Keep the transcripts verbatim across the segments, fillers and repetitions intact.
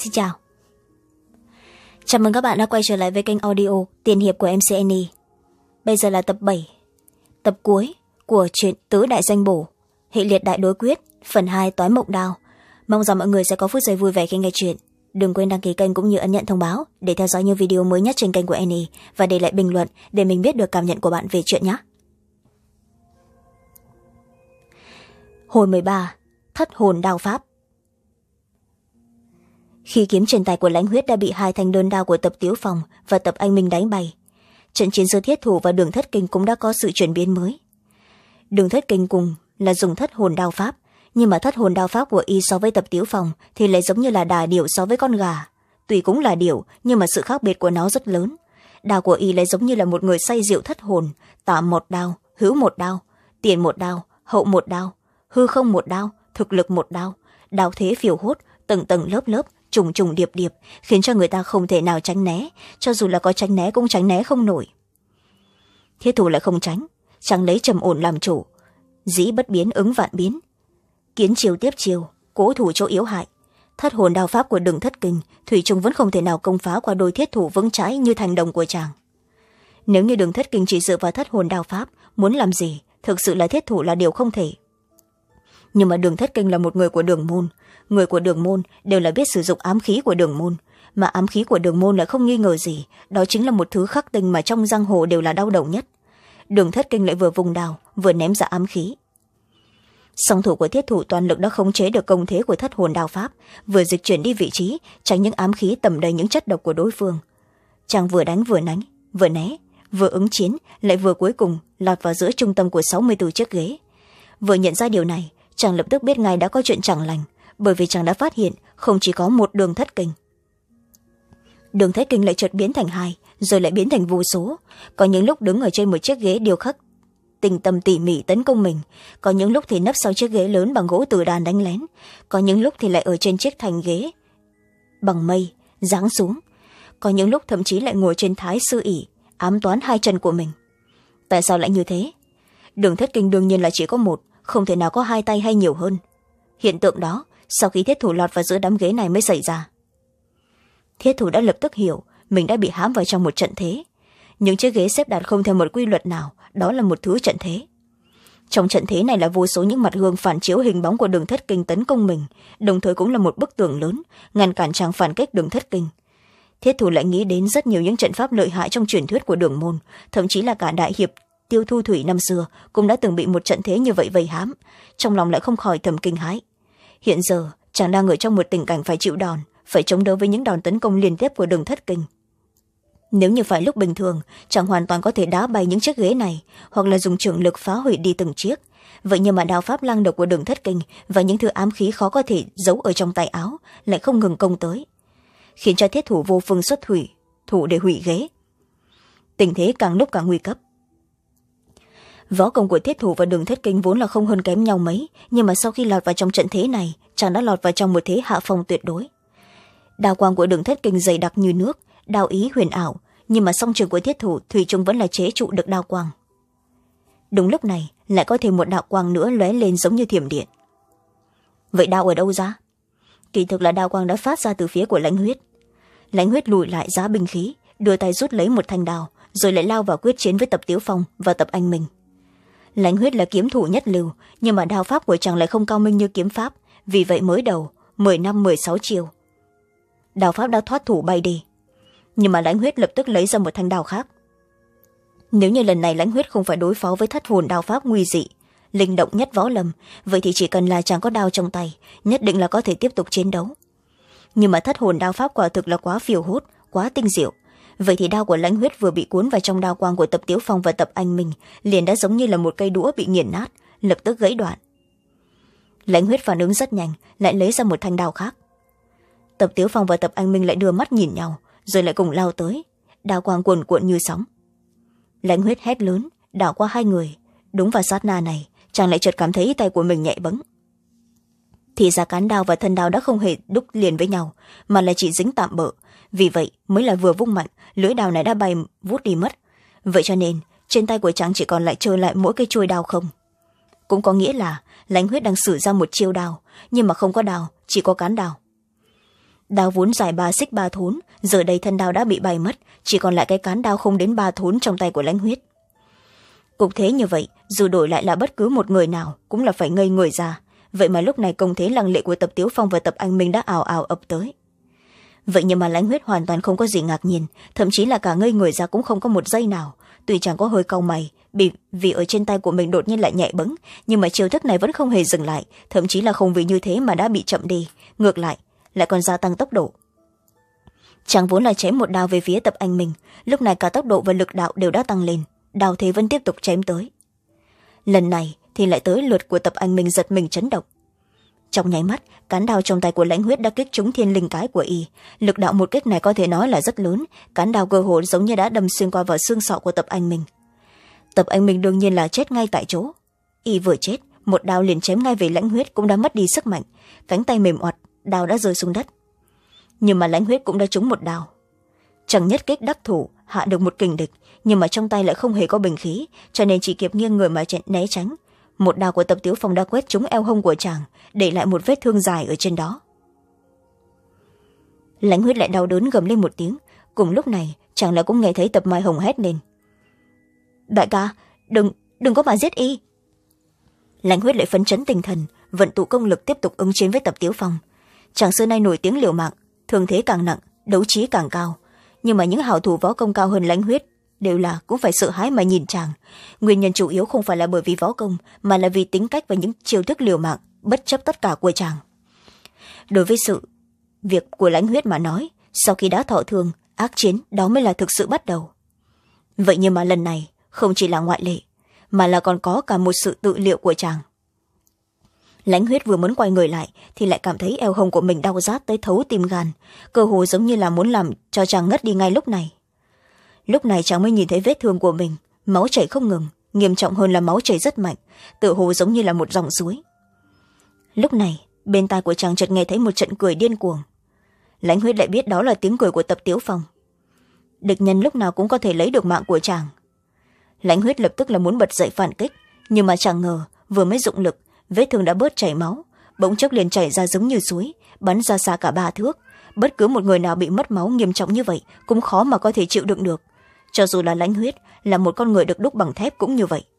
Xin chào. Chào mừng các bạn đã quay trở lại với kênh audio Tiền Hiệp của em xê en i. Bây giờ là tập bảy, tập cuối của truyện Tứ Đại Danh Bổ, hệ liệt đại đối quyết, phần hai Toái Mộng Đao. Mong rằng mọi người sẽ có phút giây vui vẻ khi nghe chuyện. Đừng quên đăng ký kênh cũng như ấn nhận thông báo để theo dõi những video mới nhất trên kênh của Annie và để lại bình luận để mình biết được cảm nhận của bạn về chuyện nhé. Hồi mười ba, Thất Hồn Đao Pháp. Khi kiếm trên tay của Lãnh Huyết đã bị hai thanh đơn đao của Tập Tiếu Phong và Tập Anh Minh đánh bay, trận chiến giữa Thiết Thủ và Đường Thất Kinh cũng đã có sự chuyển biến mới. Đường Thất Kinh cùng là dùng Thất Hồn Đao Pháp, nhưng mà Thất Hồn Đao Pháp của y so với Tập Tiếu Phong thì lại giống như là đà điểu so với con gà. Tuy cũng là điểu, nhưng mà sự khác biệt của nó rất lớn. Đao của y lại giống như là một người say rượu thất hồn, tạm một đao, hữu một đao, tiền một đao, hậu một đao, hư không một đao, thực lực một đao, đao thế phiêu hốt, tầng tầng lớp lớp, trùng trùng điệp điệp, khiến cho người ta không thể nào tránh né, cho dù là có tránh né cũng tránh né không nổi. Thiết Thủ lại không tránh, chẳng lấy trầm ổn làm chủ, dĩ bất biến ứng vạn biến, kiến chiêu tiếp chiêu, cố thủ chỗ yếu hại. Thất Hồn Đao Pháp của Đường Thất Kinh thủy chung vẫn không thể nào công phá qua đôi thiết thủ vững chãi như thành đồng của chàng. Nếu như Đường Thất Kinh chỉ dựa vào Thất Hồn Đao Pháp, muốn làm gì thực sự là thiết thủ là điều không thể. Nhưng mà Đường Thất Kinh là một người của Đường môn, người của Đường môn đều là biết sử dụng ám khí của Đường môn, mà ám khí của Đường môn lại không nghi ngờ gì, đó chính là một thứ khắc tinh mà trong giang hồ đều là đau đầu nhất. Đường Thất Kinh lại vừa vùng đào vừa ném ra ám khí. Song thủ của thiết thủ toàn lực đã khống chế được công thế của Thất Hồn Đao Pháp, vừa dịch chuyển đi vị trí, tránh những ám khí tẩm đầy những chất độc của đối phương. Chàng vừa đánh vừa nánh, vừa né, vừa ứng chiến, lại vừa cuối cùng lọt vào giữa trung tâm của sáu mươi bốn chiếc ghế. Vừa nhận ra điều này, chàng lập tức biết ngay đã có chuyện chẳng lành, bởi vì chàng đã phát hiện không chỉ có một Đường Thất Kinh. Đường Thất Kinh lại chợt biến thành hai, rồi lại biến thành vô số. Có những lúc đứng ở trên một chiếc ghế điêu khắc tình tâm tỉ mỉ tấn công mình, có những lúc thì nấp sau chiếc ghế lớn bằng gỗ từ đàn đánh lén, có những lúc thì lại ở trên chiếc thành ghế bằng mây giáng xuống, có những lúc thậm chí lại ngồi trên thái sư ỷ ám toán hai chân của mình. Tại sao lại như thế? Đường Thất Kinh đương nhiên là chỉ có một, không thể nào có hai tay hay nhiều hơn. Hiện tượng đó sau khi thiết thủ lọt vào giữa đám ghế này mới xảy ra. Thiết thủ đã lập tức hiểu mình đã bị hãm vào trong một trận thế. Những chiếc ghế xếp đặt không theo một quy luật nào, đó là một thứ trận thế. Trong trận thế này là vô số những mặt gương phản chiếu hình bóng của Đường Thất Kinh tấn công mình, đồng thời cũng là một bức tường lớn ngăn cản chàng phản kích Đường Thất Kinh. Thiết thủ lại nghĩ đến rất nhiều những trận pháp lợi hại trong truyền thuyết của Đường môn, thậm chí là cả đại hiệp Tiêu Thu Thủy năm xưa cũng đã từng bị một trận thế như vậy vây hãm, trong lòng lại không khỏi thầm kinh hãi. Hiện giờ chàng đang ở trong một tình cảnh phải chịu đòn, phải chống đỡ với những đòn tấn công liên tiếp của Đường Thất Kinh. Nếu như phải lúc bình thường, chàng hoàn toàn có thể đá bay những chiếc ghế này, hoặc là dùng trưởng lực phá hủy đi từng chiếc. Vậy nhưng mà đao pháp lăng độc của Đường Thất Kinh và những thứ ám khí khó có thể giấu ở trong tay áo lại không ngừng công tới, khiến cho thiết thủ vô phương xuất thủy thủ để hủy ghế. Tình thế càng lúc càng nguy cấp. Võ công của thiết thủ và Đường Thất Kinh vốn là không hơn kém nhau mấy, nhưng mà sau khi lọt vào trong trận thế này, chàng đã lọt vào trong một thế hạ phong tuyệt đối. Đao quang của Đường Thất Kinh dày đặc như nước, đao ý huyền ảo, nhưng mà song trường của thiết thủ thủy chung vẫn là chế trụ được đao quang. Đúng lúc này lại có thêm một đạo quang nữa lóe lên giống như thiểm điện. Vậy đao ở đâu ra? Kỳ thực là đao quang đã phát ra từ phía của Lãnh Huyết. Lãnh Huyết lùi lại giá binh khí, đưa tay rút lấy một thanh đao, rồi lại lao vào quyết chiến với Tập Tiếu Phong và Tập Anh Minh. Lãnh Huyết là kiếm thủ nhất lưu, nhưng mà đao pháp của chàng lại không cao minh như kiếm pháp, vì vậy mới đầu mười năm mười sáu chiều đao pháp đã thoát thủ bay đi. Nhưng mà Lãnh Huyết lập tức lấy ra một thanh đao khác. Nếu như lần này Lãnh Huyết không phải đối phó với Thất Hồn Đao Pháp nguy dị, linh động nhất võ lâm, vậy thì chỉ cần là chàng có đao trong tay, nhất định là có thể tiếp tục chiến đấu. Nhưng mà Thất Hồn Đao Pháp quả thực là quá phiêu hốt, quá tinh diệu. Vậy thì đao của Lãnh Huyết vừa bị cuốn vào trong đao quang của Tập Tiếu Phong và Tập Anh Minh, liền đã giống như là một cây đũa bị nghiền nát, lập tức gãy đoạn. Lãnh Huyết phản ứng rất nhanh, lại lấy ra một thanh đao khác. Tập Tiếu Phong và Tập Anh Minh lại đưa mắt nhìn nhau, rồi lại cùng lao tới, đao quang cuồn cuộn như sóng. Lãnh Huyết hét lớn đảo qua hai người, đúng vào sát na này chàng lại chợt cảm thấy tay của mình nhẹ bẫng. Thì ra cán đao và thân đao đã không hề đúc liền với nhau, mà là chỉ dính tạm bợ, vì vậy mới là vừa vung mạnh lưỡi đao này đã bay vút đi mất. Vậy cho nên trên tay của chàng chỉ còn lại trơ lại mỗi cây chuôi đao không. Cũng có nghĩa là Lãnh Huyết đang sử ra một chiêu đao, nhưng mà không có đao, chỉ có cán đao. đao vốn dài ba xích ba thốn, giờ đây thân đao đã bị bay mất, chỉ còn lại cái cán đao không đến ba thốn trong tay của Lãnh Huyết. Cục thế như vậy, dù đổi lại là bất cứ một người nào cũng là phải ngây người ra, vậy mà lúc này công thế lăng lệ của Tập Tiếu Phong và Tập Anh Minh đã ào ào ập tới. Vậy nhưng mà Lãnh Huyết hoàn toàn không có gì ngạc nhiên, thậm chí là cả ngây người ra cũng không có một giây nào. Tuy chàng có hơi cau mày vì, vì ở trên tay của mình đột nhiên lại nhẹ bẫng, nhưng mà chiêu thức này vẫn không hề dừng lại, thậm chí là không vì như thế mà đã bị chậm đi, ngược lại lại còn gia tăng tốc độ. Chàng vốn là chém một đao về phía Tập Anh Minh, lúc này cả tốc độ và lực đạo đều đã tăng lên, đao thế vẫn tiếp tục chém tới. Lần này thì lại tới lượt của Tập Anh Minh giật mình chấn động. Trong nháy mắt, cán đao trong tay của Lãnh Huyết đã kích trúng thiên linh cái của y, lực đạo một kích này có thể nói là rất lớn, cán đao cơ hồ giống như đã đâm xuyên qua vào xương sọ của Tập Anh Minh. Tập Anh Minh đương nhiên là chết ngay tại chỗ. Y vừa chết, một đao liền chém ngay về Lãnh Huyết cũng đã mất đi sức mạnh, cánh tay mềm oặt, đao đã rơi xuống đất. Nhưng mà Lãnh Huyết cũng đã trúng một đao. Chẳng nhất kích đắc thủ hạ được một kình địch, nhưng mà trong tay lại không hề có bình khí, cho nên chỉ kịp nghiêng người mà né tránh. Một đao của Tập Tiếu Phong đã quét trúng eo hông của chàng, để lại một vết thương dài ở trên đó. Lãnh Huyết lại đau đớn gầm lên một tiếng, cùng lúc này chàng lại cũng nghe thấy Tập Mai Hồng hét lên: đại ca, đừng đừng có mà giết y. Lãnh Huyết lại phấn chấn tinh thần, vận tụ công lực tiếp tục ứng chiến với Tập Tiếu Phong. Chàng xưa nay nổi tiếng liều mạng, thương thế càng nặng, đấu trí càng cao, nhưng mà những hảo thủ võ công cao hơn Lãnh Huyết đều là cũng phải sợ hãi mà nhìn chàng. Nguyên nhân chủ yếu không phải là bởi vì võ công, mà là vì tính cách và những chiêu thức liều mạng bất chấp tất cả của chàng. Đối với sự việc của Lãnh Huyết mà nói, sau khi đã thọ thương, ác chiến đó mới là thực sự bắt đầu. Vậy nhưng mà lần này không chỉ là ngoại lệ, mà là còn có cả một sự tự liệu của chàng. Lãnh Huyết vừa muốn quay người lại thì lại cảm thấy eo hông của mình đau rát tới thấu tim gan, cơ hồ giống như là muốn làm cho chàng ngất đi ngay lúc này. Lúc này chàng mới nhìn thấy vết thương của mình, máu chảy không ngừng, nghiêm trọng hơn là máu chảy rất mạnh, tựa hồ giống như là một dòng suối. Lúc này bên tai của chàng chợt nghe thấy một trận cười điên cuồng. Lãnh Huyết lại biết đó là tiếng cười của Tập Tiếu Phong. Địch nhân lúc nào cũng có thể lấy được mạng của chàng. Lãnh Huyết lập tức là muốn bật dậy phản kích, nhưng mà chẳng ngờ vừa mới dụng lực, vết thương đã bớt chảy máu, bỗng chốc liền chảy ra giống như suối, bắn ra xa cả ba thước. Bất cứ một người nào bị mất máu nghiêm trọng như vậy cũng khó mà có thể chịu đựng được, cho dù là Lãnh Huyết là một con người được đúc bằng thép cũng như vậy.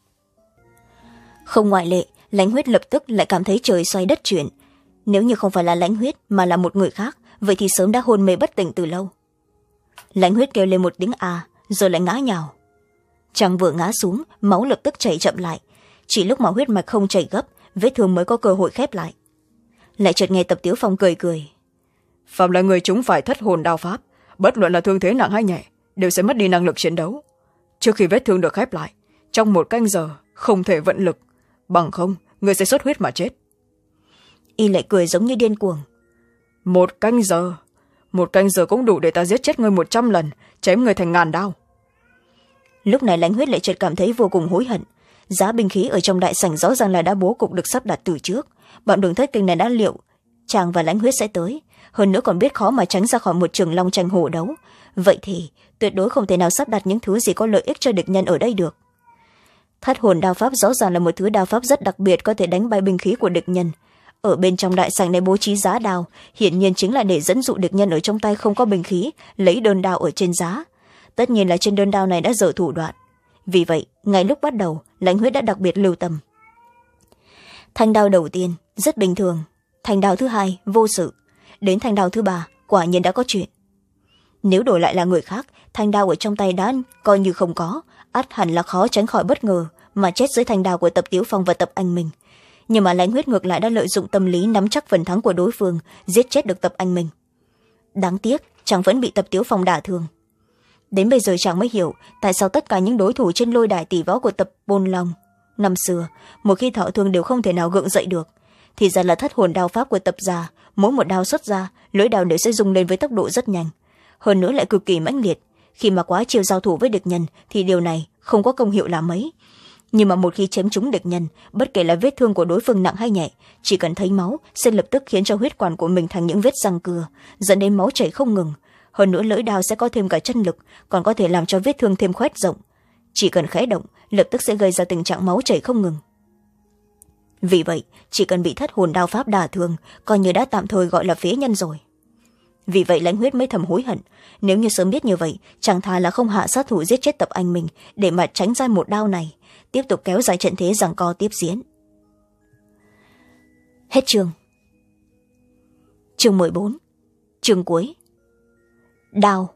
Không ngoại lệ, Lãnh Huyết lập tức lại cảm thấy trời xoay đất chuyển. Nếu như không phải là Lãnh Huyết mà là một người khác, vậy thì sớm đã hôn mê bất tỉnh từ lâu. Lãnh Huyết kêu lên một tiếng à, rồi lại ngã nhào. Chàng vừa ngã xuống, máu lập tức chảy chậm lại, chỉ lúc mà huyết mạch không chảy gấp, vết thương mới có cơ hội khép lại. Lại chợt nghe Tập Tiếu Phong cười cười: phạm là người chúng phải thất hồn đao pháp, bất luận là thương thế nặng hay nhẹ, đều sẽ mất đi năng lực chiến đấu. Trước khi vết thương được khép lại, trong một canh giờ không thể vận lực, bằng không người sẽ xuất huyết mà chết. Y lại cười giống như điên cuồng: một canh giờ một canh giờ cũng đủ để ta giết chết ngươi một trăm lần, chém người thành ngàn đao. Lúc này Lãnh Huyết lại chợt cảm thấy vô cùng hối hận. Giá binh khí ở trong đại sảnh rõ ràng là đã bố cục được sắp đặt từ trước, bọn Đường Thất Kinh này đã liệu chàng và Lãnh Huyết sẽ tới, hơn nữa còn biết khó mà tránh ra khỏi một trường long tranh hổ đấu, vậy thì tuyệt đối không thể nào sắp đặt những thứ gì có lợi ích cho địch nhân ở đây được. Thất hồn đao pháp rõ ràng là một thứ đao pháp rất đặc biệt, có thể đánh bay binh khí của địch nhân. Ở bên trong đại sảnh này bố trí giá đao, hiển nhiên chính là để dẫn dụ địch nhân ở trong tay không có binh khí lấy đơn đao ở trên giá. Tất nhiên là trên đơn đao này đã dở thủ đoạn, vì vậy ngay lúc bắt đầu Lãnh Huyết đã đặc biệt lưu tâm. Thanh đao đầu tiên rất bình thường, thanh đao thứ hai vô sự, đến thanh đao thứ ba quả nhiên đã có chuyện. Nếu đổi lại là người khác, thanh đao ở trong tay đã coi như không có, ắt hẳn là khó tránh khỏi bất ngờ mà chết dưới thanh đao của Tập Tiếu Phong và Tập Anh Minh. Nhưng mà Lãnh Huyết ngược lại đã lợi dụng tâm lý nắm chắc phần thắng của đối phương, giết chết được Tập Anh Minh. Đáng tiếc chàng vẫn bị Tập Tiếu Phong đả thương. Đến bây giờ chàng mới hiểu tại sao tất cả những đối thủ trên lôi đài tỷ võ của Tập Bôn Long năm xưa, một khi thọ thương đều không thể nào gượng dậy được. Thì ra là thất hồn đao pháp của Tập già, mỗi một đao xuất ra, lưỡi đao đều sẽ rung lên với tốc độ rất nhanh, hơn nữa lại cực kỳ mãnh liệt. Khi mà quá chiều giao thủ với địch nhân thì điều này không có công hiệu là mấy, nhưng mà một khi chém trúng địch nhân, bất kể là vết thương của đối phương nặng hay nhẹ, chỉ cần thấy máu sẽ lập tức khiến cho huyết quản của mình thành những vết răng cưa, dẫn đến máu chảy không ngừng. Hơn nữa lưỡi đao sẽ có thêm cả chân lực, còn có thể làm cho vết thương thêm khoét rộng, chỉ cần khẽ động lập tức sẽ gây ra tình trạng máu chảy không ngừng. Vì vậy chỉ cần bị thất hồn đao pháp đả thương, coi như đã tạm thời gọi là phế nhân rồi. vì vậy lãnh huyết mới thầm hối hận. Nếu như sớm biết như vậy, chẳng thà là không hạ sát thủ giết chết tập anh mình để mà tránh ra một đao này, tiếp tục kéo dài trận thế giằng co tiếp diễn. Hết chương. Chương mười bốn. Chương cuối. Đao.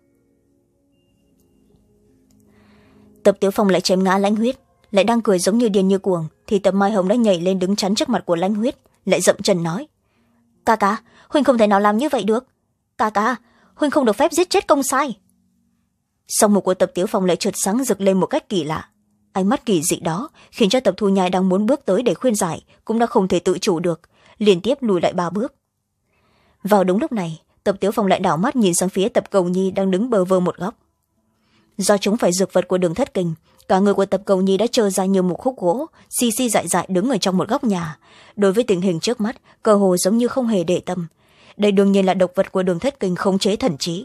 Tập Tiếu Phong lại chém ngã lãnh huyết, lại đang cười giống như điên như cuồng, thì Tập Mai Hồng đã nhảy lên đứng chắn trước mặt của lãnh huyết, lại dậm chân nói: ca ca, huynh không thể nào làm như vậy được. Ca ca, huynh không được phép giết chết công sai. Song mục của Tập Tiếu Phong lại chợt sáng rực lên một cách kỳ lạ. Ánh mắt kỳ dị đó khiến cho Tập Thu Nhai đang muốn bước tới để khuyên giải cũng đã không thể tự chủ được, liên tiếp lùi lại ba bước. Vào đúng lúc này, Tập Tiếu Phong lại đảo mắt nhìn sang phía Tập Cầu Nhi đang đứng bờ vơ một góc. Do chúng phải dược vật của Đường Thất Kình, cả người của Tập Cầu Nhi đã trơ ra như một khúc gỗ, xi xi dại dại đứng ở trong một góc nhà. Đối với tình hình trước mắt, cơ hồ giống như không hề để tâm. Đây đương nhiên là độc vật của Đường Thất Kình khống chế thần trí.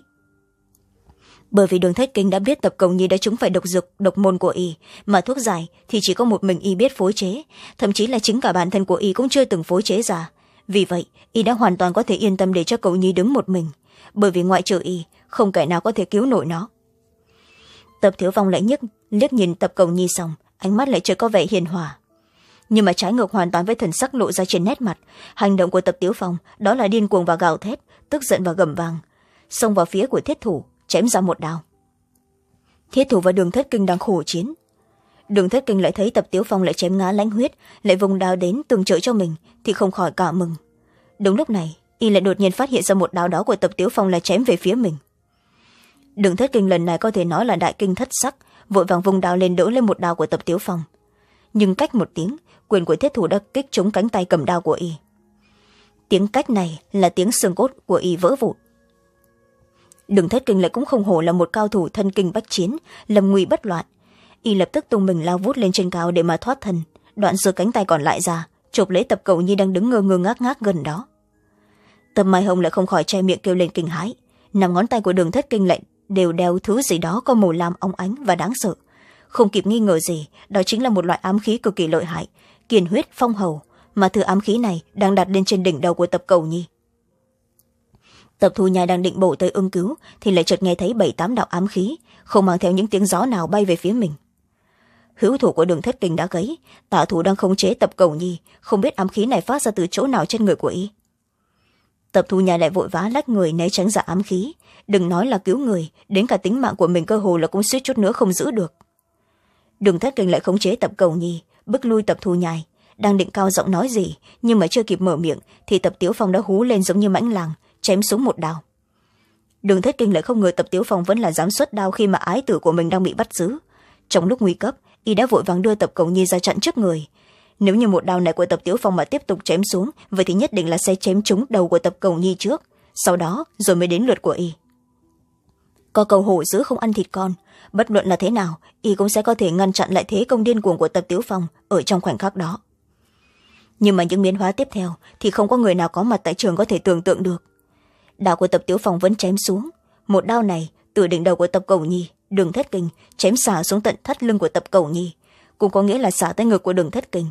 Bởi vì Đường Thất Kình đã biết Tập Cầu Nhi đã trúng phải độc dược, độc môn của y, mà thuốc giải thì chỉ có một mình y biết phối chế, thậm chí là chính cả bản thân của y cũng chưa từng phối chế ra. Vì vậy, y đã hoàn toàn có thể yên tâm để cho Cầu Nhi đứng một mình, bởi vì ngoại trừ y, không kẻ nào có thể cứu nổi nó. Tập Thiếu Phong lại nhức liếc nhìn Tập Cầu Nhi xong, ánh mắt lại chợt có vẻ hiền hòa. Nhưng mà trái ngược hoàn toàn với thần sắc lộ ra trên nét mặt, hành động của Tập Tiếu Phong đó là điên cuồng và gào thét, tức giận và gầm vang, xông vào phía của Thiết Thủ, chém ra một đao. Thiết Thủ và Đường Thất Kinh đang khổ chiến. Đường Thất Kinh lại thấy Tập Tiếu Phong lại chém ngã lãnh huyết, lại vùng đao đến tương trợ cho mình, thì không khỏi cả mừng. Đúng lúc này, y lại đột nhiên phát hiện ra một đao đó của Tập Tiếu Phong là chém về phía mình. Đường Thất Kinh lần này có thể nói là đại kinh thất sắc, vội vàng vùng đao lên đỡ lên một đao của Tập Tiếu Phong. Nhưng cách một tiếng, quyền của Thiết Thủ đã kích trúng cánh tay cầm đao của y. Tiếng cách này là tiếng xương cốt của y vỡ vụn. Đường Thất Kinh lại cũng không hổ là một cao thủ thân kinh bách chiến, lâm nguy bất loạn. Y lập tức tung mình lao vút lên trên cao để mà thoát thân, đoạn giơ cánh tay còn lại ra, chộp lấy Tập Cầu Nhi đang đứng ngơ ngơ ngác ngác gần đó. Tập Mai Hồng lại không khỏi che miệng kêu lên kinh hãi, nằm ngón tay của Đường Thất Kinh lại đều đeo thứ gì đó có màu lam óng ánh và đáng sợ. Không kịp nghi ngờ gì, đó chính là một loại ám khí cực kỳ lợi hại, kiền huyết phong hầu, mà thứ ám khí này đang đặt lên trên đỉnh đầu của Tập Cầu Nhi. Tập Thu Nhai đang định bổ tới ứng cứu thì lại chợt nghe thấy bảy tám đạo ám khí không mang theo những tiếng gió nào bay về phía mình. Hữu thủ của Đường Thất Kinh đã gãy, tả thủ đang khống chế Tập Cầu Nhi, không biết ám khí này phát ra từ chỗ nào trên người của y. Tập Thu Nhai lại vội vã lách người né tránh ra ám khí, đừng nói là cứu người, đến cả tính mạng của mình cơ hồ là cũng suýt chút nữa không giữ được. Đường Thất Kinh lại khống chế Tập Cầu Nhi, bức lui Tập Thu Nhai, đang định cao giọng nói gì, nhưng mà chưa kịp mở miệng thì Tập Tiếu Phong đã hú lên giống như mãnh lang, chém xuống một đao. Đường Thất Kinh lại không ngờ Tập Tiếu Phong vẫn là dám xuất đao khi mà ái tử của mình đang bị bắt giữ. Trong lúc nguy cấp, y đã vội vàng đưa Tập Cầu Nhi ra chặn trước người. Nếu như một đao này của Tập Tiếu Phong mà tiếp tục chém xuống, vậy thì nhất định là sẽ chém trúng đầu của Tập Cầu Nhi trước, sau đó rồi mới đến lượt của y. Có câu hổ dữ không ăn thịt con, bất luận là thế nào, y cũng sẽ có thể ngăn chặn lại thế công điên cuồng của Tập Tiếu Phong ở trong khoảnh khắc đó. Nhưng mà những biến hóa tiếp theo thì không có người nào có mặt tại trường có thể tưởng tượng được. Đao của Tập Tiếu Phong vẫn chém xuống, một đao này từ đỉnh đầu của Tập Cầu Nhi, Đường Thất Kinh chém xả xuống tận thắt lưng của Tập Cầu Nhi, cũng có nghĩa là xả tới ngực của Đường Thất Kinh.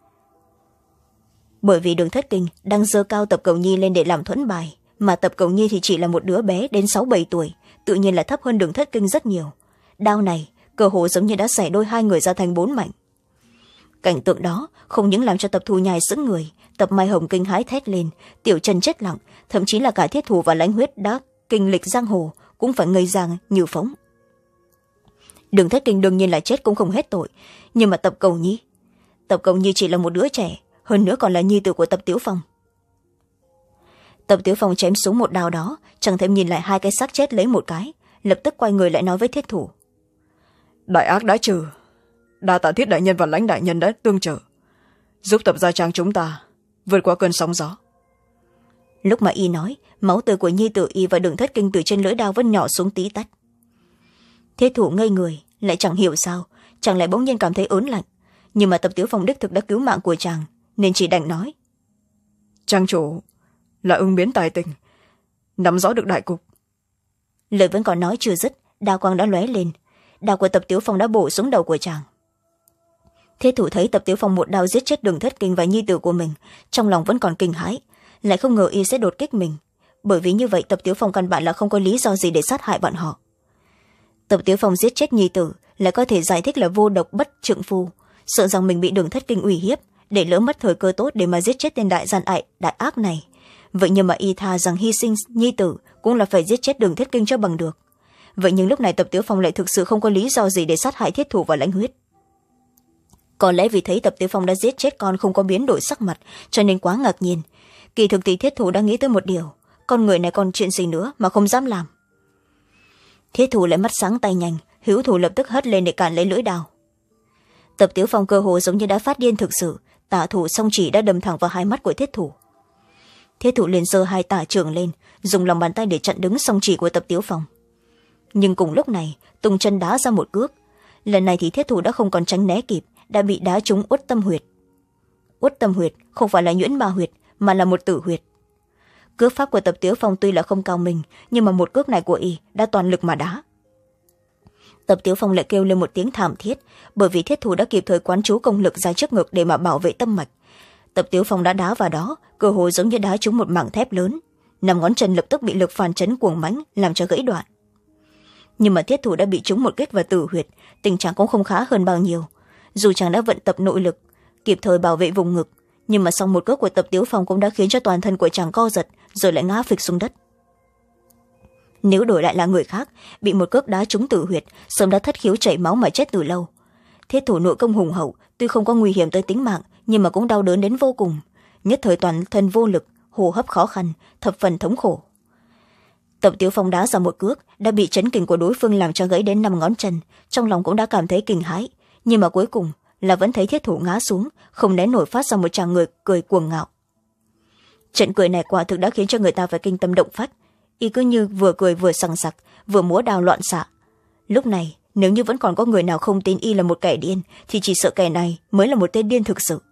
Bởi vì Đường Thất Kinh đang giơ cao Tập Cầu Nhi lên để làm thuẫn bài, mà Tập Cầu Nhi thì chỉ là một đứa bé đến sáu bảy tuổi, tự nhiên là thấp hơn Đường Thất Kinh rất nhiều. Đao này cơ hồ giống như đã xẻ đôi hai người ra thành bốn mảnh. Cảnh tượng đó không những làm cho Tập Thu Nhai sững người, Tập Mai Hồng kinh hãi thét lên, Tiểu Trần chết lặng, thậm chí là cả Thiết Thủ và Lãnh Huyết đã kinh lịch giang hồ cũng phải ngây ra như phóng. Đường Thất Kinh đương nhiên là chết cũng không hết tội, nhưng mà Tập Cầu Nhi, Tập Cầu Nhi chỉ là một đứa trẻ, hơn nữa còn là nhi tử của Tập Tiếu Phong. Tập Tiếu Phong chém xuống một đao đó, chẳng thèm nhìn lại hai cái xác chết lấy một cái, lập tức quay người lại nói với Thiết Thủ: đại ác đã trừ, đa tạ Thiết đại nhân và Lãnh đại nhân đã tương trợ, giúp Tập gia trang chúng ta vượt qua cơn sóng gió. Lúc mà y nói, máu tươi của nhi tử y và Đường Thất Kinh từ trên lưỡi đao vẫn nhỏ xuống tí tách. Thiết Thủ ngây người, lại chẳng hiểu sao, chàng lại bỗng nhiên cảm thấy ớn lạnh, nhưng mà Tập Tiếu Phong đích thực đã cứu mạng của chàng, nên chỉ đành nói: trang chủ là ứng biến tài tình, nắm rõ được đại cục. Lời vẫn còn nói chưa dứt, đao quang đã lóe lên, đao của Tập Tiếu Phong đã bổ xuống đầu của chàng. Thiết Thủ thấy Tập Tiếu Phong một đao giết chết Đường Thất Kinh và nhi tử của mình, trong lòng vẫn còn kinh hãi, lại không ngờ y sẽ đột kích mình, bởi vì như vậy Tập Tiếu Phong căn bản là không có lý do gì để sát hại bọn họ. Tập Tiếu Phong giết chết nhi tử lại có thể giải thích là vô độc bất trượng phu, sợ rằng mình bị Đường Thất Kinh uy hiếp, để lỡ mất thời cơ tốt để mà giết chết tên đại gian ại đại ác này. Vậy nhưng mà y tha rằng hy sinh nhi tử cũng là phải giết chết Đường Thất Kinh cho bằng được. Vậy nhưng lúc này Tập Tiếu Phong lại thực sự không có lý do gì để sát hại Thiết Thủ và Lãnh Huyết. Có lẽ vì thấy Tập Tiếu Phong đã giết chết con không có biến đổi sắc mặt, cho nên quá ngạc nhiên. Kỳ thực thì Thiết Thủ đã nghĩ tới một điều, con người này còn chuyện gì nữa mà không dám làm. Thiết Thủ lại mắt sáng tay nhanh, hữu thủ lập tức hất lên để cản lấy lưỡi đao. Tập Tiếu Phong cơ hồ giống như đã phát điên thực sự, tả thủ song chỉ đã đâm thẳng vào hai mắt của Thiết Thủ. Thiết Thủ liền giơ hai tả trường lên, dùng lòng bàn tay để chặn đứng song chỉ của Tập Tiếu Phong. Nhưng cùng lúc này tung chân đá ra một cước, lần này thì Thiết Thủ đã không còn tránh né kịp, đã bị đá trúng uất tâm huyệt. Uất tâm huyệt không phải là nhuyễn ma huyệt mà là một tử huyệt. Cước pháp của Tập Tiếu Phong tuy là không cao minh, nhưng mà một cước này của y đã toàn lực mà đá. Tập Tiếu Phong lại kêu lên một tiếng thảm thiết, bởi vì Thiết Thủ đã kịp thời quán chú công lực ra trước ngực để mà bảo vệ tâm mạch. Tập Tiếu Phong đã đá vào đó, cơ hồ giống như đá trúng một mảng thép lớn, năm ngón chân lập tức bị lực phản chấn cuồng mãnh làm cho gãy đoạn. Nhưng mà Thiết Thủ đã bị trúng một kích vào tử huyệt, tình trạng cũng không khá hơn bao nhiêu. Dù chàng đã vận tập nội lực kịp thời bảo vệ vùng ngực, nhưng mà sau một cước của Tập Tiếu Phong cũng đã khiến cho toàn thân của chàng co giật, rồi lại ngã phịch xuống đất. Nếu đổi lại là người khác, bị một cước đá trúng tử huyệt, sớm đã thất khiếu chảy máu mà chết từ lâu. Thiết Thủ nội công hùng hậu, tuy không có nguy hiểm tới tính mạng, nhưng mà cũng đau đớn đến vô cùng, nhất thời toàn thân vô lực, hô hấp khó khăn, thập phần thống khổ. Tập Tiếu Phong đá ra một cước, đã bị chấn kình của đối phương làm cho gãy đến năm ngón chân, trong lòng cũng đã cảm thấy kinh hãi, nhưng mà cuối cùng là vẫn thấy Thiết Thủ ngã xuống, không nén nổi phát ra một tràng người cười cuồng ngạo. Trận cười này quả thực đã khiến cho người ta phải kinh tâm động phách, y cứ như vừa cười vừa sằng sặc, vừa múa đao loạn xạ. Lúc này nếu như vẫn còn có người nào không tin y là một kẻ điên, thì chỉ sợ kẻ này mới là một tên điên thực sự.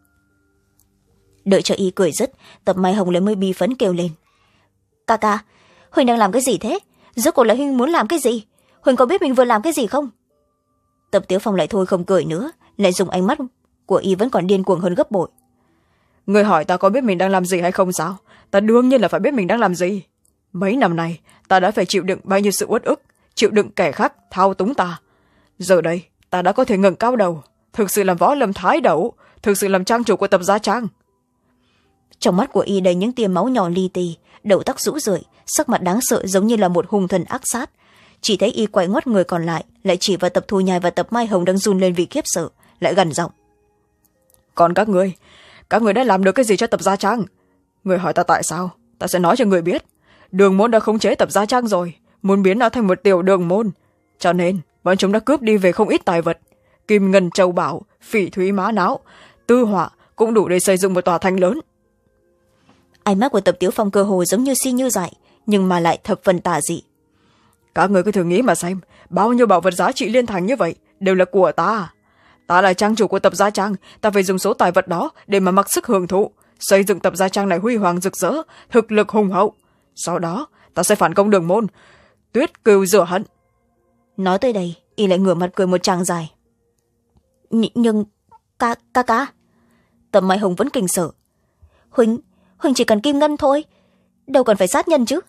Đợi cho y cười dứt, Tập Mai Hồng lại mới bi phấn kêu lên: ca ca, Huỳnh đang làm cái gì thế? Rốt cuộc là Huỳnh muốn làm cái gì? Huỳnh có biết mình vừa làm cái gì không? Tập Tiếu Phong lại thôi không cười nữa, lại dùng ánh mắt của y vẫn còn điên cuồng hơn gấp bội. Người hỏi ta có biết mình đang làm gì hay không sao? Ta đương nhiên là phải biết mình đang làm gì. Mấy năm nay ta đã phải chịu đựng bao nhiêu sự uất ức, chịu đựng kẻ khác thao túng ta. Giờ đây ta đã có thể ngẩng cao đầu, thực sự làm võ lâm thái đấu, thực sự làm trang chủ của Tập Gia Trang. Trong mắt của y đầy những tia máu nhỏ li ti, đầu tóc rũ rượi, sắc mặt đáng sợ giống như là một hung thần ác sát. Chỉ thấy y quay ngoắt người còn lại, lại chỉ vào Tập Thu Nhai và Tập Mai Hồng đang run lên vì khiếp sợ, lại gằn giọng: còn các ngươi, các ngươi đã làm được cái gì cho Tập Gia Trang? Người hỏi ta tại sao, ta sẽ nói cho người biết. Đường môn đã khống chế Tập Gia Trang rồi, muốn biến nó thành một tiểu đường môn, cho nên bọn chúng đã cướp đi về không ít tài vật, kim ngân châu bảo, phỉ thúy mã não, tư họa cũng đủ để xây dựng một tòa thành lớn. Ánh mắt của Tập Tiếu Phong cơ hồ giống như si như dại, nhưng mà lại thập phần tà dị. Các người cứ thử nghĩ mà xem, bao nhiêu bảo vật giá trị liên thành như vậy đều là của ta. Ta là trang chủ của Tập Gia Trang, ta phải dùng số tài vật đó để mà mặc sức hưởng thụ, xây dựng Tập Gia Trang này huy hoàng rực rỡ, thực lực hùng hậu. Sau đó ta sẽ phản công đường môn, tuyết cừu rửa hận. Nói tới đây, y lại ngửa mặt cười một tràng dài. Nh nhưng ca ca ca Tập Mai Hồng vẫn kinh sợ. Huỳnh Huỳnh chỉ cần kim ngân thôi, đâu cần phải sát nhân chứ?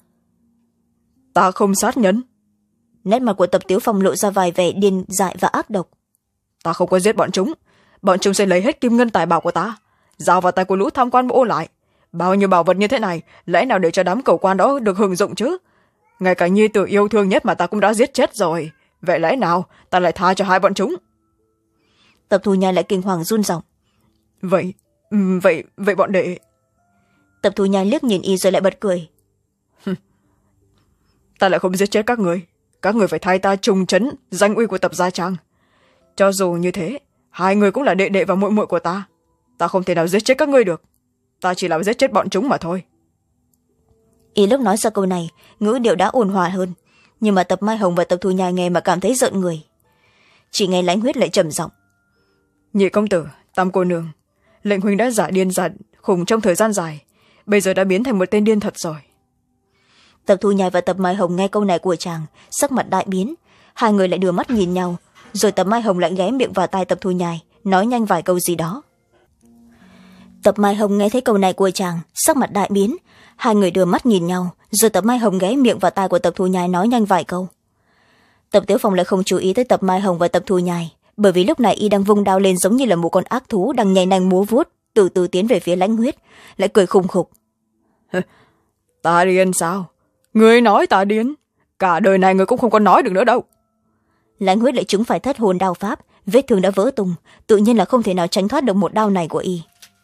Ta không sát nhân. Nét mặt của Tập Tiếu Phong lộ ra vài vẻ điên dại và ác độc. Ta không có giết bọn chúng, bọn chúng sẽ lấy hết kim ngân tài bảo của ta, giao vào tay của lũ tham quan bộ lại. Bao nhiêu bảo vật như thế này, lẽ nào để cho đám cẩu quan đó được hưởng dụng chứ? Ngay cả nhi tử yêu thương nhất mà ta cũng đã giết chết rồi, vậy lẽ nào ta lại tha cho hai bọn chúng? Tập Thu Nhai lại kinh hoàng run giọng. Vậy, vậy, vậy bọn đệ... Tập Thu Nhai liếc nhìn y rồi lại bật cười. Ta lại không giết chết các người, các người phải thay ta trùng trấn danh uy của Tập Gia Trang. Cho dù như thế, hai người cũng là đệ đệ và muội muội của ta, ta không thể nào giết chết các ngươi được, ta chỉ là giết chết bọn chúng mà thôi. Y lúc nói ra câu này, ngữ điệu đã ôn hòa hơn, nhưng mà Tập Mai Hồng và Tập Thu Nhai nghe mà cảm thấy giận người. Chỉ nghe Lãnh Huyết lại trầm giọng: Nhị công tử, Tam cô nương, lệnh huynh đã giả điên giả khùng trong thời gian dài, bây giờ đã biến thành một tên điên thật rồi. Tập Thu Nhai và Tập Mai Hồng nghe câu này của chàng, sắc mặt đại biến, hai người lại đưa mắt nhìn nhau, rồi Tập Mai Hồng lại ghé miệng vào tai Tập Thu Nhai, nói nhanh vài câu gì đó. Tập Mai Hồng nghe thấy câu này của chàng, sắc mặt đại biến, hai người đưa mắt nhìn nhau, rồi tập mai hồng ghé miệng vào tai của tập thù nhai nói nhanh vài câu. Tập tiếu phong lại không chú ý tới tập mai hồng và tập thù nhai, bởi vì lúc này y đang vung đao lên giống như là một con ác thú đang nhảy nanh múa vuốt từ từ tiến về phía Lãnh Huyết, lại cười khùng khục. Ta điên sao? Người nói ta điên, cả đời này người cũng không có nói được nữa đâu. Lãnh Huyết lại trúng phải thất hồn đao pháp, vết thương đã vỡ tung, tự nhiên là không thể nào tránh thoát được một đao này của y.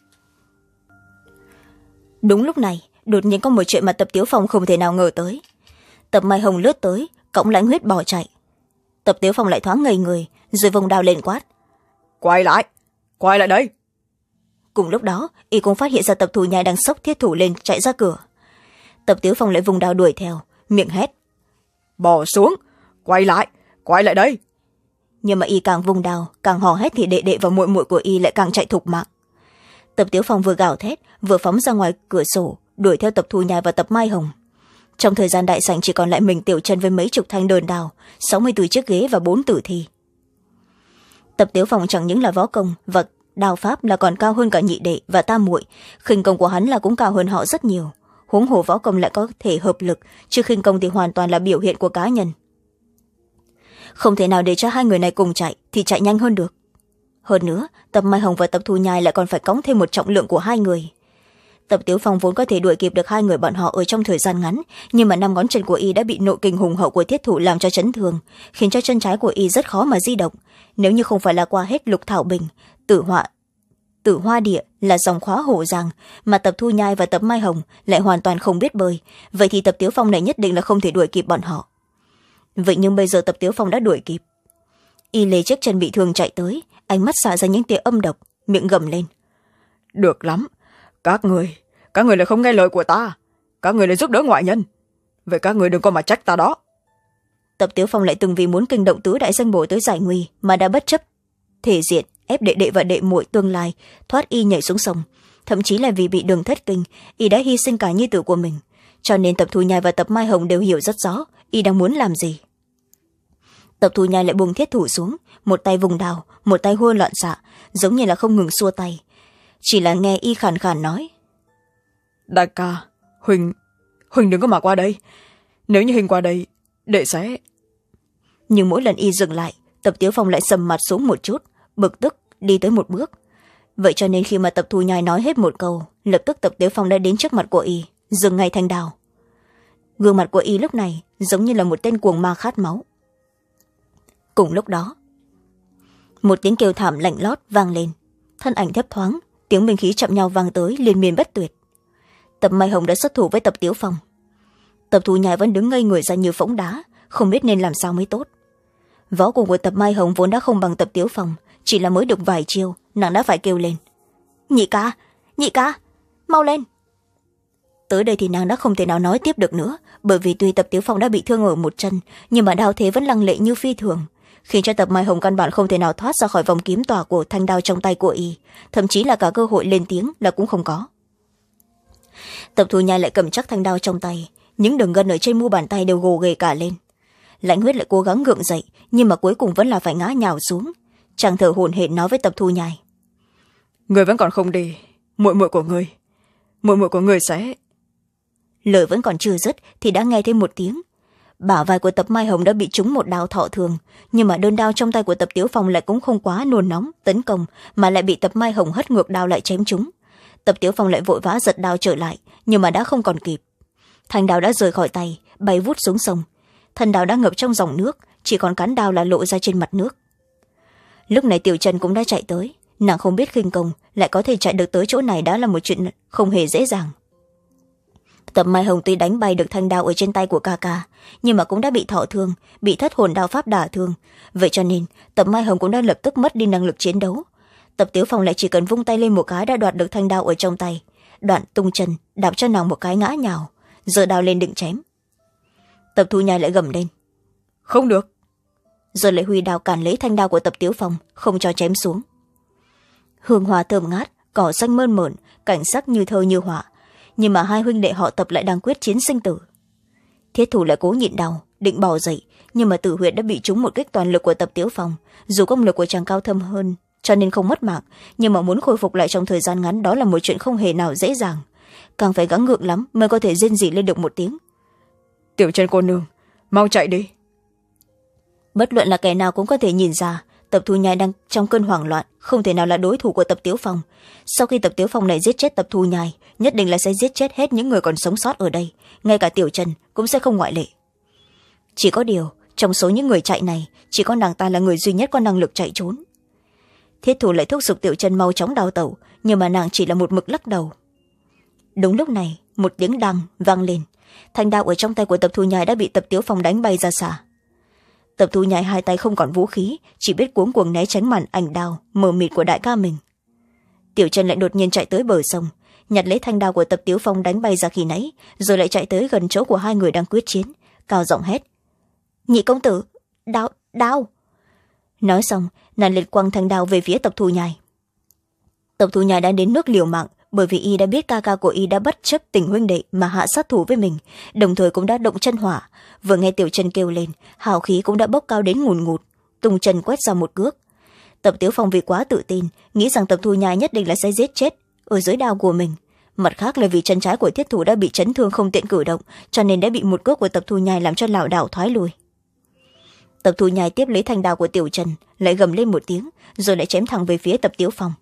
Đúng lúc này, đột nhiên có một chuyện mà tập tiếu phong không thể nào ngờ tới. Tập mai hồng lướt tới, cõng Lãnh Huyết bỏ chạy. Tập tiếu phong lại thoáng ngây người, rồi vùng đao lên quát. Quay lại, quay lại đây. Cùng lúc đó, y cũng phát hiện ra tập thù nhai đang xốc thiết thủ lên chạy ra cửa. Tập tiếu phong lại vùng đao đuổi theo, miệng hét. Bỏ xuống, quay lại, quay lại đây. Nhưng mà y càng vùng đao, càng hò hét thì đệ đệ và muội muội của y lại càng chạy thục mạng. Tập tiếu phong vừa gào thét, vừa phóng ra ngoài cửa sổ, đuổi theo tập thù nhai và tập mai hồng. Trong thời gian đại sảnh chỉ còn lại mình Tiểu Chân với mấy chục thanh đơn đao, sáu mươi bốn chiếc ghế và bốn tử thi. Tập tiếu phong chẳng những là võ công và đao pháp là còn cao hơn cả nhị đệ và tam muội, khinh công của hắn là cũng cao hơn họ rất nhiều, huống hồ võ công lại có thể hợp lực, chứ khinh công thì hoàn toàn là biểu hiện của cá nhân. Không thể nào để cho hai người này cùng chạy thì chạy nhanh hơn được. Hơn nữa, tập mai hồng và tập thù nhai lại còn phải cõng thêm một trọng lượng của hai người. Tập tiếu phong vốn có thể đuổi kịp được hai người bọn họ ở trong thời gian ngắn, nhưng mà năm ngón chân của y đã bị nội kình hùng hậu của thiết thủ làm cho chấn thương, khiến cho chân trái của y rất khó mà di động. Nếu như không phải là qua hết lục thảo bình, tử họa tử hoa địa là dòng khóa hổ giang, mà tập thu nhai và tập mai hồng lại hoàn toàn không biết bơi, vậy thì tập tiếu phong này nhất định là không thể đuổi kịp bọn họ. Vậy nhưng bây giờ tập tiếu phong đã đuổi kịp. Y lê chiếc chân bị thương chạy tới, ánh mắt xả ra những tia âm độc, miệng gầm lên. Được lắm, các người các người lại không nghe lời của ta, các người lại giúp đỡ ngoại nhân, vậy các người đừng có mà trách ta đó. Tập tiếu phong lại từng vì muốn kinh động tứ đại danh bổ tới giải nguy mà đã bất chấp thể diện ép đệ đệ và đệ muội tương lai thoát y nhảy xuống sông, thậm chí là vì bị Đường thất kinh, y đã hy sinh cả nhi tử của mình, cho nên tập thù nhai và tập mai hồng đều hiểu rất rõ y đang muốn làm gì. Tập thù nhai lại buông thiết thủ xuống, một tay vùng đào, một tay hua loạn xạ, giống như là không ngừng xua tay, chỉ là nghe y khàn khàn nói. Đại ca, huỳnh huỳnh đừng có mà qua đây, nếu như hình qua đây đệ sẽ. Nhưng mỗi lần y dừng lại, tập tiếu phong lại sầm mặt xuống một chút, bực tức đi tới một bước. Vậy cho nên khi mà tập thù nhai nói hết một câu, lập tức tập tiếu phong đã đến trước mặt của y, dừng ngay thanh đào. Gương mặt của y lúc này giống như là một tên cuồng ma khát máu. Cùng lúc đó, một tiếng kêu thảm lạnh lót vang lên, thân ảnh thấp thoáng, tiếng binh khí chậm nhau vang tới liên miên bất tuyệt. Tập mai hồng đã xuất thủ với tập tiếu phong. Tập thù nhai vẫn đứng ngây người ra như phỗng đá, không biết nên làm sao mới tốt. Võ công của tập mai hồng vốn đã không bằng tập tiếu phong, chỉ là mới được vài chiêu, nàng đã phải kêu lên. Nhị ca, nhị ca, mau lên. Tới đây thì nàng đã không thể nào nói tiếp được nữa, bởi vì tuy tập tiếu phong đã bị thương ở một chân, nhưng mà đao thế vẫn lăng lệ như phi thường, khiến cho tập mai hồng căn bản không thể nào thoát ra khỏi vòng kiếm tỏa của thanh đao trong tay của y, thậm chí là cả cơ hội lên tiếng là cũng không có. Tập thù nhai lại cầm chắc thanh đao trong tay, những đường gân ở trên mu bàn tay đều gồ ghề cả lên. Lãnh Huyết lại cố gắng gượng dậy, nhưng mà cuối cùng vẫn là phải ngã nhào xuống. Chàng thở hổn hển nói với tập thù nhai. Người vẫn còn không đi, muội muội của người muội muội của người sẽ. Lời vẫn còn chưa dứt thì đã nghe thêm một tiếng. Bả vai của tập mai hồng đã bị trúng một đao thọ thường, nhưng mà đơn đao trong tay của tập tiếu phong lại cũng không quá nôn nóng tấn công, mà lại bị tập mai hồng hất ngược đao lại chém trúng. Tập tiếu phong lại vội vã giật đao trở lại, nhưng mà đã không còn kịp. Thanh đao đã rời khỏi tay, bay vút xuống sông. Thân đao đã ngập trong dòng nước, chỉ còn cán đao là lộ ra trên mặt nước. Lúc này Tiểu Chân cũng đã chạy tới, nàng không biết khinh công, lại có thể chạy được tới chỗ này đã là một chuyện không hề dễ dàng. Tập mai hồng tuy đánh bay được thanh đao ở trên tay của ca ca, nhưng mà cũng đã bị thọ thương, bị thất hồn đao pháp đả thương, vậy cho nên tập mai hồng cũng đã lập tức mất đi năng lực chiến đấu. Tập tiếu phong lại chỉ cần vung tay lên một cái đã đoạt được thanh đao ở trong tay, đoạn tung chân đạp cho nàng một cái ngã nhào, giơ đao lên định chém. Tập thu nhai lại gầm lên. Không được. Rồi lại huy đao cản lấy thanh đao của tập tiếu phong, không cho chém xuống. Hương hoa thơm ngát, cỏ xanh mơn mởn, cảnh sắc như thơ như họa, nhưng mà hai huynh đệ họ Tập lại đang quyết chiến sinh tử. Thiết thủ lại cố nhịn đau, định bò dậy, nhưng mà tử huyệt đã bị trúng một kích toàn lực của tập tiếu phong. Dù công lực của chàng cao thâm hơn cho nên không mất mạng, nhưng mà muốn khôi phục lại trong thời gian ngắn đó là một chuyện không hề nào dễ dàng, càng phải gắng gượng lắm mới có thể rên rỉ lên được một tiếng. Tiểu Chân cô nương, mau chạy đi. Bất luận là kẻ nào cũng có thể nhìn ra Tập Thu Nhai đang trong cơn hoảng loạn, không thể nào là đối thủ của Tập Tiếu Phong. Sau khi Tập Tiếu Phong này giết chết Tập Thu Nhai, nhất định là sẽ giết chết hết những người còn sống sót ở đây, ngay cả Tiểu Chân cũng sẽ không ngoại lệ. Chỉ có điều trong số những người chạy này, chỉ có nàng ta là người duy nhất có năng lực chạy trốn. Thiết thủ lại thúc giục Tiểu Chân mau chóng đào tẩu, nhưng mà nàng chỉ là một mực lắc đầu. Đúng lúc này một tiếng đăng vang lên, thanh đao ở trong tay của Tập Thu Nhai đã bị Tập Tiếu Phong đánh bay ra xa. Tập Thu Nhai hai tay không còn vũ khí, chỉ biết cuống cuồng né tránh màn ảnh đao mờ mịt của đại ca mình. Tiểu Chân lại đột nhiên chạy tới bờ sông, nhặt lấy thanh đao của Tập Tiếu Phong đánh bay ra khi nãy, rồi lại chạy tới gần chỗ của hai người đang quyết chiến, cao giọng hét: Nhị công tử, đao, đao! Nói xong nàng liệt quăng thanh đao về phía Tập Thu Nhai. Tập Thu Nhai đã đến nước liều mạng, bởi vì y đã biết ca ca của y đã bất chấp tình huynh đệ mà hạ sát thủ với mình, đồng thời cũng đã động chân hỏa. Vừa nghe Tiểu Chân kêu lên, hào khí cũng đã bốc cao đến ngùn ngụt, tung chân quét ra một cước. Tập Tiếu Phong vì quá tự tin, nghĩ rằng Tập Thu Nhai nhất định là sẽ giết chết ở dưới đao của mình. Mặt khác là vì chân trái của thiết thủ đã bị chấn thương không tiện cử động, cho nên đã bị một cước của Tập Thu Nhai làm cho lảo đảo thoái lùi. Tập Thu Nhai tiếp lấy thanh đao của Tiểu Chân, lại gầm lên một tiếng, rồi lại chém thẳng về phía Tập Tiếu Phong.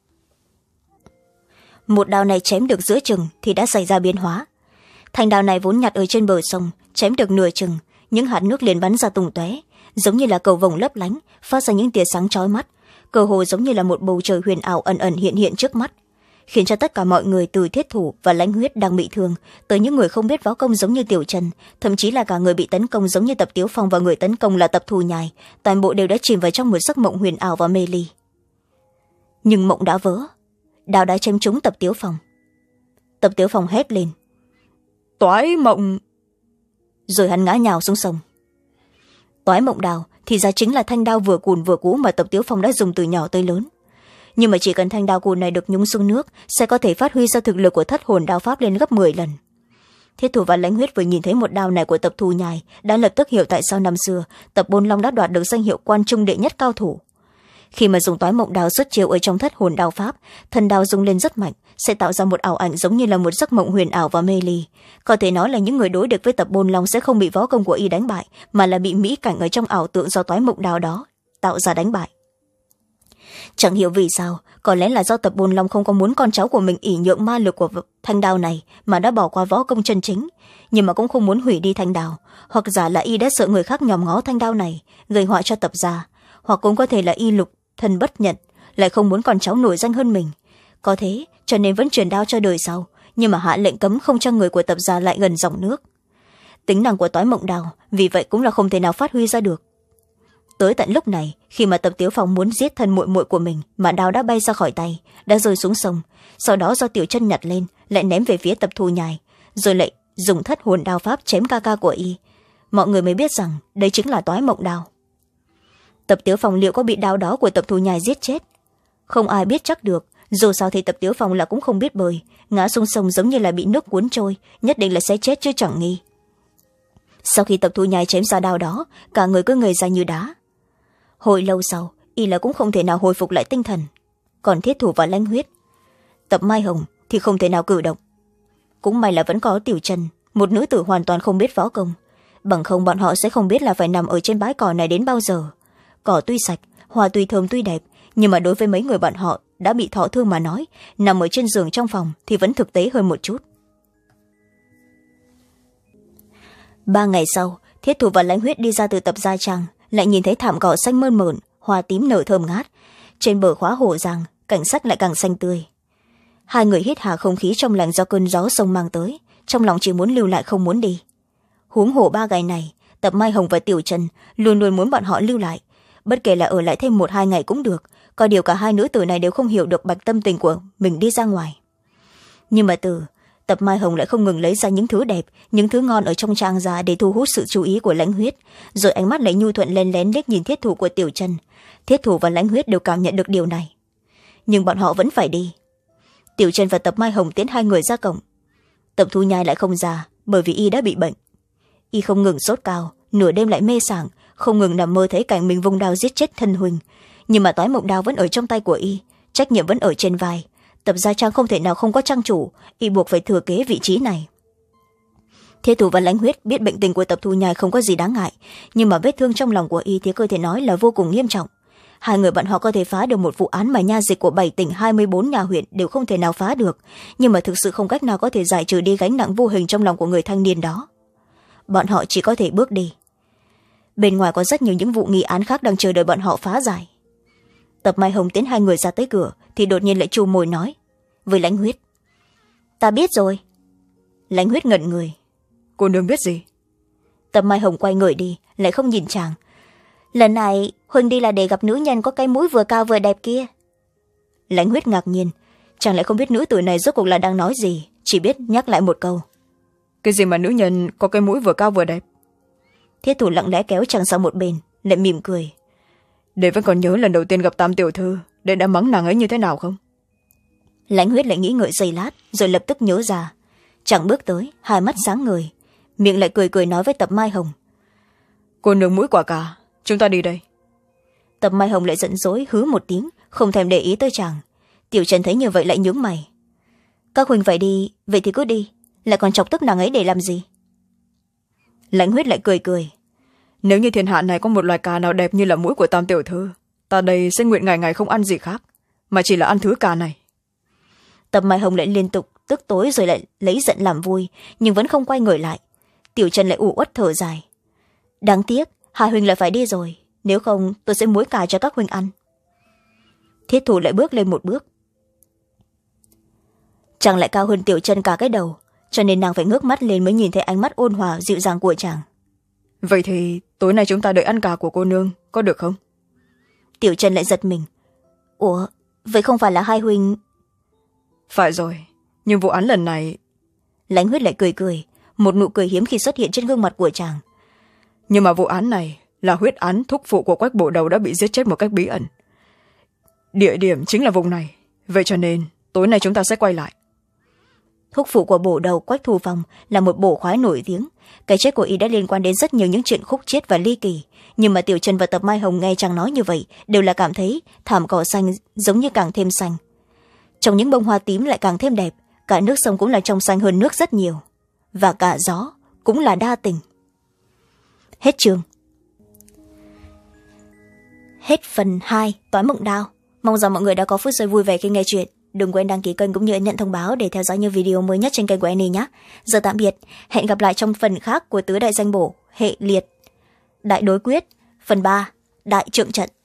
Một đao này chém được giữa chừng thì đã xảy ra biến hóa. Thanh đao này vốn nhặt ở trên bờ sông, chém được nửa chừng, những hạt nước liền bắn ra tung tóe, giống như là cầu vồng lấp lánh, phát ra những tia sáng chói mắt, cơ hồ giống như là một bầu trời huyền ảo ẩn ẩn hiện hiện trước mắt, khiến cho tất cả mọi người từ thiết thủ và lãnh huyết đang bị thương tới những người không biết võ công giống như Tiểu Chân, thậm chí là cả người bị tấn công giống như Tập Tiếu Phong và người tấn công là Tập Thu Nhai, toàn bộ đều đã chìm vào trong một giấc mộng huyền ảo và mê ly. Nhưng mộng đã vỡ, đao đã chém trúng Tập Tiếu Phong. Tập Tiếu Phong hét lên: Toái mộng! Rồi hắn ngã nhào xuống sông. Toái mộng đao thì ra chính là thanh đao vừa cùn vừa cũ mà Tập Tiếu Phong đã dùng từ nhỏ tới lớn. Nhưng mà chỉ cần thanh đao cùn này được nhúng xuống nước, sẽ có thể phát huy ra thực lực của thất hồn đao pháp lên gấp mười lần. Thiết thủ và lãnh huyết vừa nhìn thấy một đao này của Tập Thu Nhai, đã lập tức hiểu tại sao năm xưa Tập Bôn Long đã đoạt được danh hiệu quan trung đệ nhất cao thủ. Khi mà dùng toái mộng đao xuất chiêu ở trong thất hồn đao pháp, thần đao rung lên rất mạnh, sẽ tạo ra một ảo ảnh giống như là một giấc mộng huyền ảo và mê ly. Có thể nói là những người đối địch với Tập Bôn Long sẽ không bị võ công của y đánh bại, mà là bị mỹ cảnh ở trong ảo tượng do toái mộng đao đó tạo ra đánh bại. Chẳng hiểu vì sao, có lẽ là do Tập Bôn Long không có muốn con cháu của mình ỷ nhượng ma lực của thanh đao này mà đã bỏ qua võ công chân chính, nhưng mà cũng không muốn hủy đi thanh đao, hoặc giả là y đã sợ người khác nhòm ngó thanh đao này gây họa cho Tập gia, hoặc cũng có thể là y lục thân bất nhận, lại không muốn con cháu nổi danh hơn mình. Có thế cho nên vẫn truyền đao cho đời sau, nhưng mà hạ lệnh cấm không cho người của Tập gia lại gần dòng nước. Tính năng của toái mộng đao vì vậy cũng là không thể nào phát huy ra được. Tới tận lúc này, khi mà Tập Tiếu Phong muốn giết thân muội muội của mình mà đao đã bay ra khỏi tay, đã rơi xuống sông, sau đó do Tiểu Chân nhặt lên lại ném về phía Tập Thu Nhai, rồi lại dùng thất hồn đao pháp chém ca ca của y, mọi người mới biết rằng đây chính là toái mộng đao. Tập Tiếu Phong liệu có bị đao đó của Tập Thu Nhai giết chết? Không ai biết chắc được, dù sao thì Tập Tiếu Phong là cũng không biết bơi, ngã xuống sông giống như là bị nước cuốn trôi, nhất định là sẽ chết chứ chẳng nghi. Sau khi Tập Thu Nhai chém ra đao đó, cả người cứ ngây ra như đá. Hồi lâu sau, y là cũng không thể nào hồi phục lại tinh thần. Còn thiết thủ và lãnh huyết, Tập Mai Hồng thì không thể nào cử động. Cũng may là vẫn có Tiểu Chân, một nữ tử hoàn toàn không biết võ công, bằng không bọn họ sẽ không biết là phải nằm ở trên bãi cỏ này đến bao giờ. Cỏ tuy sạch, hoa tuy thơm tuy đẹp, nhưng mà đối với mấy người bọn họ đã bị thọ thương mà nói, nằm ở trên giường trong phòng thì vẫn thực tế hơn một chút. Ba ngày sau, thiết thủ và lãnh huyết đi ra từ Tập gia trang, lại nhìn thấy thảm cỏ xanh mơn mởn, hoa tím nở thơm ngát, trên bờ khóa hồ giang, cảnh sắc lại càng xanh tươi. Hai người hít hà không khí trong lành do cơn gió sông mang tới, trong lòng chỉ muốn lưu lại không muốn đi. Huống hồ ba ngày này, Tập Mai Hồng và Tiểu Chân luôn luôn muốn bọn họ lưu lại, bất kể là ở lại thêm một hai ngày cũng được, có điều cả hai nữ tử này đều không hiểu được bạch tâm tình của mình đi ra ngoài. Nhưng mà từ Tập Mai Hồng lại không ngừng lấy ra những thứ đẹp, những thứ ngon ở trong trang ra để thu hút sự chú ý của lãnh huyết, rồi ánh mắt lại nhu thuận len lén liếc nhìn thiết thủ của Tiểu Chân. Thiết thủ và lãnh huyết đều cảm nhận được điều này, nhưng bọn họ vẫn phải đi. Tiểu Chân và Tập Mai Hồng tiến hai người ra cổng. Tập Thu Nhai lại không ra, bởi vì y đã bị bệnh. Y không ngừng sốt cao, nửa đêm lại mê sảng, không ngừng nằm mơ thấy cảnh mình vung đao giết chết thân huynh, nhưng mà toái mộng đao vẫn ở trong tay của y, trách nhiệm vẫn ở trên vai. Tập gia trang không thể nào không có trang chủ, y buộc phải thừa kế vị trí này. Thiết thủ và lãnh huyết biết bệnh tình của Tập Thu Nhai không có gì đáng ngại, nhưng mà vết thương trong lòng của y thì có thể nói là vô cùng nghiêm trọng. Hai người bọn họ có thể phá được một vụ án mà nha dịch của bảy tỉnh hai mươi bốn nhà huyện đều không thể nào phá được, nhưng mà thực sự không cách nào có thể giải trừ đi gánh nặng vô hình trong lòng của người thanh niên đó. Bọn họ chỉ có thể bước đi. Bên ngoài có rất nhiều những vụ nghi án khác đang chờ đợi bọn họ phá giải. Tập Mai Hồng tiến hai người ra tới cửa thì đột nhiên lại chu môi nói với lãnh huyết: ta biết rồi. Lãnh huyết ngẩn người: cô nương biết gì? Tập Mai Hồng quay người đi, lại không nhìn chàng. Lần này Huỳnh đi là để gặp nữ nhân có cái mũi vừa cao vừa đẹp kia. Lãnh huyết ngạc nhiên, chàng lại không biết nữ tử này rốt cuộc là đang nói gì, chỉ biết nhắc lại một câu: cái gì mà nữ nhân có cái mũi vừa cao vừa đẹp? Thiết thủ lặng lẽ kéo chàng sang một bên, lại mỉm cười: để vẫn còn nhớ lần đầu tiên gặp Tam tiểu thư, để đã mắng nàng ấy như thế nào không? Lãnh huyết lại nghĩ ngợi giây lát, rồi lập tức nhớ ra. Chàng bước tới, hai mắt sáng ngời, miệng lại cười cười nói với Tập Mai Hồng: cô nương mũi quả cà, chúng ta đi đây. Tập Mai Hồng lại giận dỗi hứ một tiếng, không thèm để ý tới chàng. Tiểu Trần thấy như vậy lại nhướng mày: các huynh phải đi, vậy thì cứ đi, lại còn chọc tức nàng ấy để làm gì? Lãnh huyết lại cười cười: nếu như thiên hạ này có một loài cà nào đẹp như là mũi của Tam tiểu thư, ta đây sẽ nguyện ngày ngày không ăn gì khác, mà chỉ là ăn thứ cà này. Tập Mai Hồng lại liên tục tức tối, rồi lại lấy giận làm vui, nhưng vẫn không quay người lại. Tiểu Trần lại ủ uất thở dài: đáng tiếc hai huynh lại phải đi rồi, nếu không tôi sẽ muối cà cho các huynh ăn. Thiết thủ lại bước lên một bước. Chàng lại cao hơn Tiểu Trần cả cái đầu, cho nên nàng phải ngước mắt lên mới nhìn thấy ánh mắt ôn hòa dịu dàng của chàng. vậy thì tối nay chúng ta đợi ăn cà của cô nương, có được không? Tiểu Trần lại giật mình: ủa, vậy không phải là hai huynh? phải rồi, nhưng vụ án lần này... Lãnh huyết lại cười cười, một nụ cười hiếm khi xuất hiện trên gương mặt của chàng. nhưng mà vụ án này là huyết án thúc phụ của Quách Bổ Đầu đã bị giết chết một cách bí ẩn. Địa điểm chính là vùng này, vậy cho nên tối nay chúng ta sẽ quay lại. Thúc phụ của Bổ Đầu Quách Thù Phong là một bổ khoái nổi tiếng. Cái chết của y đã liên quan đến rất nhiều những chuyện khúc chiết và ly kỳ, nhưng mà Tiểu Trần và Tập Mai Hồng nghe chàng nói như vậy đều là cảm thấy thảm cỏ xanh giống như càng thêm xanh. Trong những bông hoa tím lại càng thêm đẹp, cả nước sông cũng là trong xanh hơn nước rất nhiều, và cả gió cũng là đa tình. Hết chương. Hết phần hai Toái Mộng Đao. Mong rằng mọi người đã có phút giây vui vẻ khi nghe chuyện. Đừng quên đăng ký kênh cũng như nhận thông báo để theo dõi những video mới nhất trên kênh của Annie nhé. Giờ tạm biệt, hẹn gặp lại trong phần khác của Tứ Đại Danh Bổ, hệ liệt Đại Đối Quyết, phần ba Đại Trượng Trận.